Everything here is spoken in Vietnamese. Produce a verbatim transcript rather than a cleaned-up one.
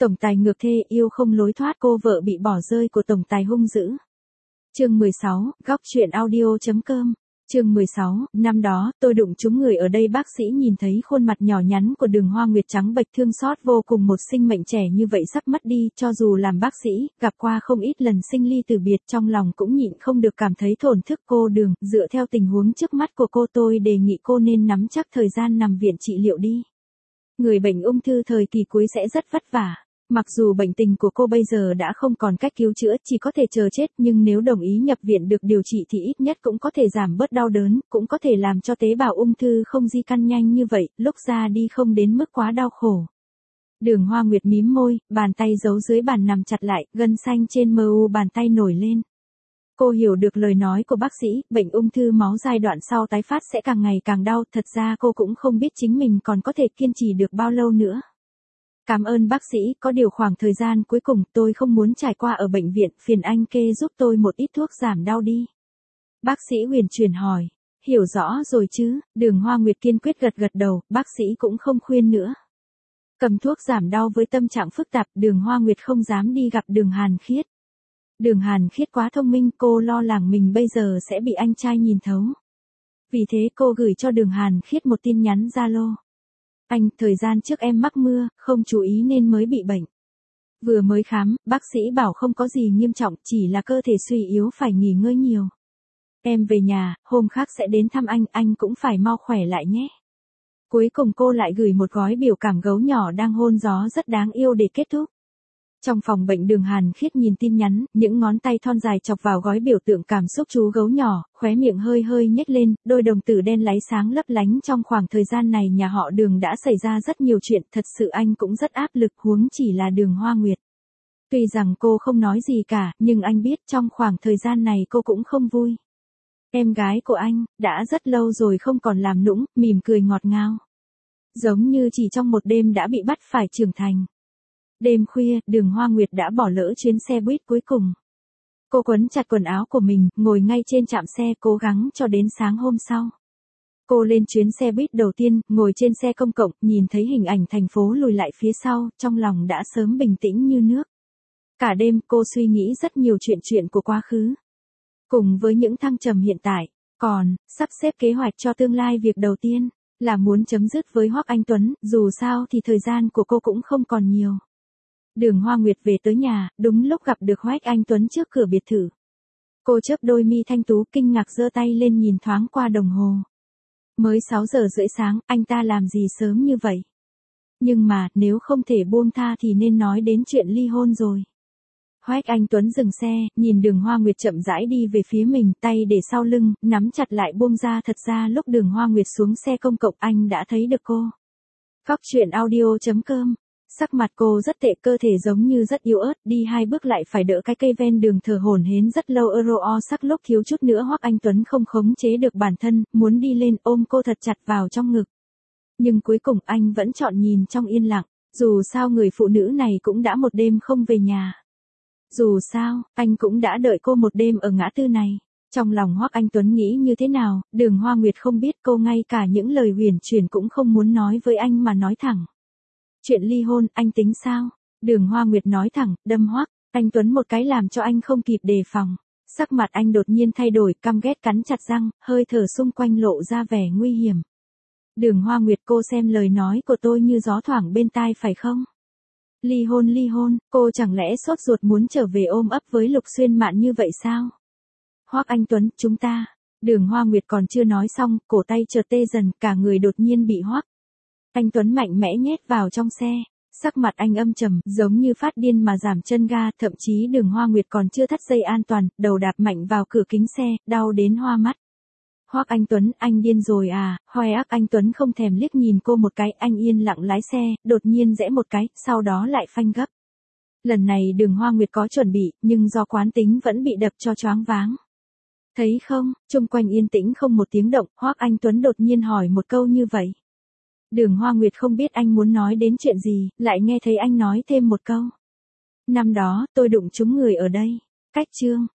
Tổng tài ngược thê yêu không lối thoát, cô vợ bị bỏ rơi của tổng tài hung dữ. Chương mười sáu, góc truyện audio.com. Chương mười sáu, năm đó, tôi đụng trúng người ở đây. Bác sĩ nhìn thấy khuôn mặt nhỏ nhắn của Đường Hoa Nguyệt trắng bệch, thương xót vô cùng, một sinh mệnh trẻ như vậy sắp mất đi. Cho dù làm bác sĩ, gặp qua không ít lần sinh ly từ biệt, trong lòng cũng nhịn không được cảm thấy thổn thức. Cô Đường, dựa theo tình huống trước mắt của cô, tôi đề nghị cô nên nắm chắc thời gian nằm viện trị liệu đi. Người bệnh ung thư thời kỳ cuối sẽ rất vất vả. Mặc dù bệnh tình của cô bây giờ đã không còn cách cứu chữa, chỉ có thể chờ chết, nhưng nếu đồng ý nhập viện được điều trị thì ít nhất cũng có thể giảm bớt đau đớn, cũng có thể làm cho tế bào ung thư không di căn nhanh như vậy, lúc ra đi không đến mức quá đau khổ. Đường Hoa Nguyệt mím môi, bàn tay giấu dưới bàn nằm chặt lại, gân xanh trên mờ u bàn tay nổi lên. Cô hiểu được lời nói của bác sĩ, bệnh ung thư máu giai đoạn sau tái phát sẽ càng ngày càng đau, thật ra cô cũng không biết chính mình còn có thể kiên trì được bao lâu nữa. Cảm ơn bác sĩ, có điều khoảng thời gian cuối cùng tôi không muốn trải qua ở bệnh viện, phiền anh kê giúp tôi một ít thuốc giảm đau đi. Bác sĩ huyền chuyển hỏi, hiểu rõ rồi chứ? Đường Hoa Nguyệt kiên quyết gật gật đầu, bác sĩ cũng không khuyên nữa. Cầm thuốc giảm đau với tâm trạng phức tạp, Đường Hoa Nguyệt không dám đi gặp Đường Hàn Khiết. Đường Hàn Khiết quá thông minh, cô lo lắng mình bây giờ sẽ bị anh trai nhìn thấu. Vì thế cô gửi cho Đường Hàn Khiết một tin nhắn Zalo. Anh, thời gian trước em mắc mưa, không chú ý nên mới bị bệnh. Vừa mới khám, bác sĩ bảo không có gì nghiêm trọng, chỉ là cơ thể suy yếu phải nghỉ ngơi nhiều. Em về nhà, hôm khác sẽ đến thăm anh, anh cũng phải mau khỏe lại nhé. Cuối cùng cô lại gửi một gói biểu cảm gấu nhỏ đang hôn gió rất đáng yêu để kết thúc. Trong phòng bệnh, Đường Hàn Khiết nhìn tin nhắn, những ngón tay thon dài chọc vào gói biểu tượng cảm xúc chú gấu nhỏ, khóe miệng hơi hơi nhếch lên, đôi đồng tử đen láy sáng lấp lánh. Trong khoảng thời gian này nhà họ Đường đã xảy ra rất nhiều chuyện, thật sự anh cũng rất áp lực, huống chỉ là Đường Hoa Nguyệt. Tuy rằng cô không nói gì cả, nhưng anh biết trong khoảng thời gian này cô cũng không vui. Em gái của anh, đã rất lâu rồi không còn làm nũng, mỉm cười ngọt ngào. Giống như chỉ trong một đêm đã bị bắt phải trưởng thành. Đêm khuya, Đường Hoa Nguyệt đã bỏ lỡ chuyến xe buýt cuối cùng. Cô quấn chặt quần áo của mình, ngồi ngay trên trạm xe, cố gắng cho đến sáng hôm sau. Cô lên chuyến xe buýt đầu tiên, ngồi trên xe công cộng, nhìn thấy hình ảnh thành phố lùi lại phía sau, trong lòng đã sớm bình tĩnh như nước. Cả đêm cô suy nghĩ rất nhiều chuyện chuyện của quá khứ. Cùng với những thăng trầm hiện tại, còn, sắp xếp kế hoạch cho tương lai. Việc đầu tiên, là muốn chấm dứt với Hoắc Anh Tuấn, dù sao thì thời gian của cô cũng không còn nhiều. Đường Hoa Nguyệt về tới nhà, đúng lúc gặp được Hoắc Anh Tuấn trước cửa biệt thự. Cô chớp đôi mi thanh tú, kinh ngạc giơ tay lên nhìn thoáng qua đồng hồ. Mới sáu giờ rưỡi sáng, anh ta làm gì sớm như vậy? Nhưng mà, nếu không thể buông tha thì nên nói đến chuyện ly hôn rồi. Hoắc Anh Tuấn dừng xe, nhìn Đường Hoa Nguyệt chậm rãi đi về phía mình, tay để sau lưng, nắm chặt lại buông ra. Thật ra lúc Đường Hoa Nguyệt xuống xe công cộng anh đã thấy được cô. Góc truyện audio.com. Sắc mặt cô rất tệ, cơ thể giống như rất yếu ớt, đi hai bước lại phải đỡ cái cây ven đường, thở hổn hển rất lâu. Euro o sắc lúc thiếu chút nữa Hoắc Anh Tuấn không khống chế được bản thân, muốn đi lên ôm cô thật chặt vào trong ngực. Nhưng cuối cùng anh vẫn chọn nhìn trong yên lặng, dù sao người phụ nữ này cũng đã một đêm không về nhà. Dù sao, anh cũng đã đợi cô một đêm ở ngã tư này. Trong lòng Hoắc Anh Tuấn nghĩ như thế nào, Đường Hoa Nguyệt không biết, cô ngay cả những lời huyền chuyển cũng không muốn nói với anh mà nói thẳng. Chuyện ly hôn, anh tính sao? Đường Hoa Nguyệt nói thẳng, đâm Hoắc Anh Tuấn một cái làm cho anh không kịp đề phòng. Sắc mặt anh đột nhiên thay đổi, căm ghét cắn chặt răng, hơi thở xung quanh lộ ra vẻ nguy hiểm. Đường Hoa Nguyệt, cô xem lời nói của tôi như gió thoảng bên tai phải không? Ly hôn ly hôn, cô chẳng lẽ sốt ruột muốn trở về ôm ấp với Lục Xuyên Mạn như vậy sao? Hoắc Anh Tuấn, chúng ta. Đường Hoa Nguyệt còn chưa nói xong, cổ tay chợt tê dần, cả người đột nhiên bị Hoắc Anh Tuấn mạnh mẽ nhét vào trong xe. Sắc mặt anh âm trầm, giống như phát điên mà giảm chân ga, thậm chí Đường Hoa Nguyệt còn chưa thắt dây an toàn, đầu đạp mạnh vào cửa kính xe, đau đến hoa mắt. Hoắc Anh Tuấn, anh điên rồi à? Hoắc Anh Tuấn không thèm liếc nhìn cô một cái, anh yên lặng lái xe, đột nhiên rẽ một cái, sau đó lại phanh gấp. Lần này Đường Hoa Nguyệt có chuẩn bị, nhưng do quán tính vẫn bị đập cho choáng váng. Thấy không, xung quanh yên tĩnh không một tiếng động, Hoắc Anh Tuấn đột nhiên hỏi một câu như vậy. Đường Hoa Nguyệt không biết anh muốn nói đến chuyện gì, lại nghe thấy anh nói thêm một câu. Năm đó, tôi đụng trúng người ở đây. Cách chương.